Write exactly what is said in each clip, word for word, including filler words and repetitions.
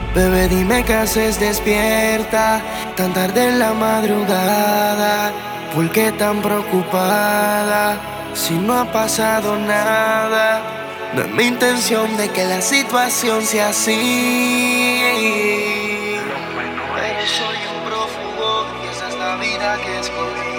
Bebé, dime qué haces despierta tan tarde en la madrugada. ¿Por qué tan preocupada si no ha pasado nada? No es mi intención de que la situación sea así, pero soy un prófugo y esa es la vida que escogí.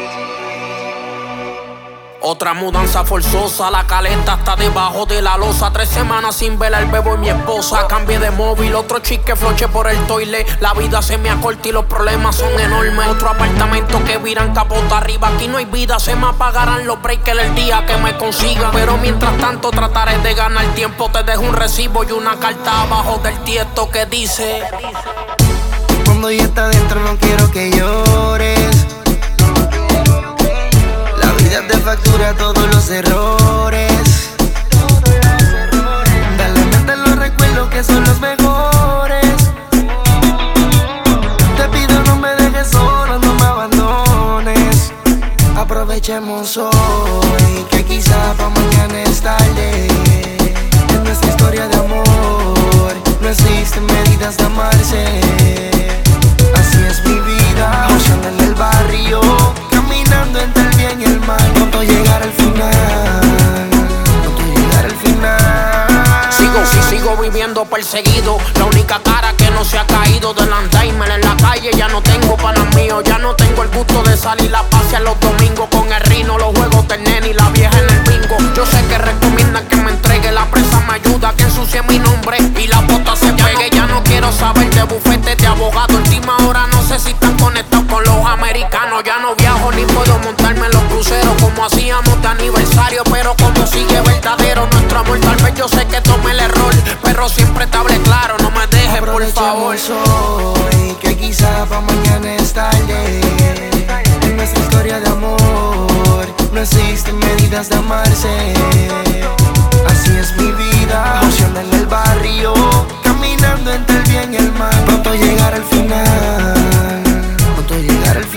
Otra mudanza forzosa, la caleta está debajo de la losa. Tres semanas sin ver al bebo y mi esposa. Cambié de móvil, otro chique floche por el toilet. La vida se me acorta y los problemas son enormes. Otro apartamento que viran capota arriba. Aquí no hay vida, se me apagarán los breakers el día que me consigan. Pero mientras tanto trataré de ganar tiempo. Te dejo un recibo y una carta abajo del tiesto que dice: cuando ya está dentro no quiero que llores. La vida te factura todos los errores. Dale mente a los recuerdos que son los mejores. Te pido no me dejes solo, no me abandones. Aprovechemos hoy, que quizá pa' mañana es tarde. En nuestra historia de amor no existen medidas de amarse. Así es mi vida, moción en el barrio, caminando entre el bien y el mal. Pronto llegar al final, pronto llegar al final. Sigo, sí, sigo viviendo perseguido. La única cara que no se ha caído del Alzheimer en la calle. Ya no tengo panas míos, ya no tengo el gusto de salir a pasear los domingos con el rino, los juegos del nene y la vieja en el bingo. Yo sé que recomiendan que me entregue, la prensa me ayuda, que ensucie mi nombre y la bota se pegue. Ya no quiero saber de bufetes de abogado. Última hora no sé si están conectados con los americanos. Ya no viajo ni puedo montarme en los cruceros como hacíamos de aniversario. Pero como sigue verdadero nuestro amor, tal vez yo sé que tomé el error, pero siempre te hablé claro, no me dejes por favor. Hoy, que quizá pa' mañana es tarde. En nuestra historia de amor no existen medidas de amarse. Así es mi vida, moción en el barrio, caminando entre el bien y el mal. Pronto llegar al final, pronto llegar al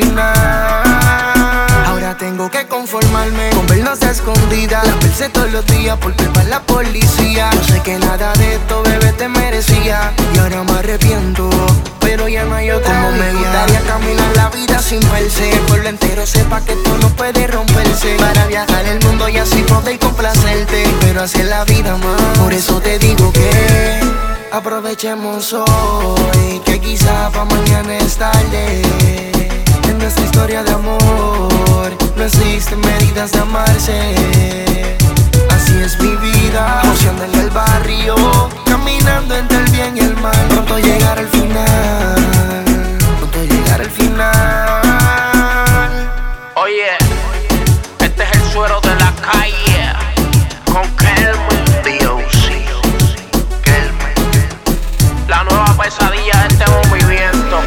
final. Ahora tengo que conformarme con vernos a escondidas, la verse todos los días por culpa de la policía. Yo sé que nada de esto, bebé, te merecía y ahora me arrepiento, pero ya no hay otra. Como me gustaría caminar la vida sin verse, que el pueblo entero sepa que esto no puede romperse. Para viajar el mundo y así poder complacerte, pero así es la vida, más. Por eso te digo que aprovechemos hoy, que quizá pa' mañana es tarde. En nuestra historia de amor no existen medidas de amarse. Así es mi vida, moción en el barrio, caminando entre el bien y el mal. Pronto llegar al final, pronto llegar al final. Oye, este es el suero de la calle con Kelman D O C. Kelman, la nueva pesadilla de este movimiento.